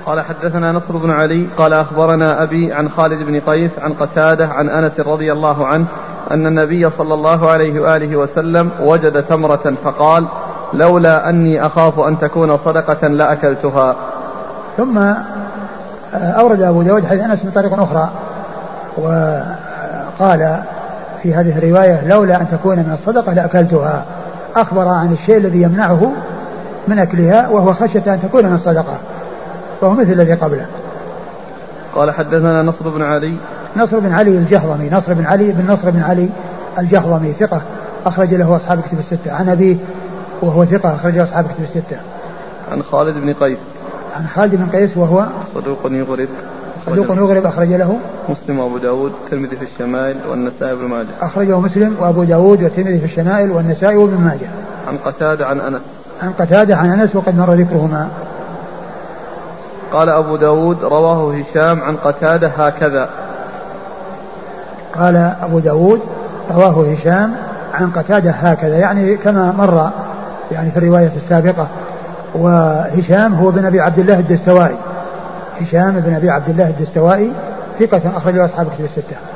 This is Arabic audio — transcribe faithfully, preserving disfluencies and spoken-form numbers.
قال حدثنا نصر بن علي قال أخبرنا أبي عن خالد بن قيس عن قتادة عن أنس رضي الله عنه أن النبي صلى الله عليه وآله وسلم وجد تمرة فقال لولا أني أخاف أن تكون صدقة لأكلتها. ثم أورد أبو داود حديث أنس من طريق أخرى وقال في هذه الرواية لولا أن تكون من الصدقة لأكلتها، أخبر عن الشيء الذي يمنعه من أكلها وهو خشية أن تكون من الصدقة، وهو مثل الذي قبله. قال حدثنا نصر بن علي نصر بن علي الجهضمي نصر بن علي بن نصر بن علي الجهضمي ثقة أخرج له أصحاب كتب الستة، عن أبيه وهو ثقة أخرج له أصحاب كتب الستة. عن خالد بن قيس عن خالد بن قيس وهو صدوق يغرب صدوق يغرب أخرج له مسلم وأبو داود والترمذي في الشمائل والنسائي وابن ماجه. أخرجه مسلم وأبو داود والترمذي في الشمائل والنسائي وابن ماجه. عن قتادة عن أنس عن قتادة عن أنس وقد مر ذكرهما. قال أبو داود رواه هشام عن قتادة هكذا. قال أبو داود رواه هشام عن قتادة هكذا، يعني كما مر يعني في الرواية السابقة. وهشام هو بن أبي عبد الله الدستوائي، هشام بن أبي عبد الله الدستوائي ثقة أخرج له أصحاب كتب الستة.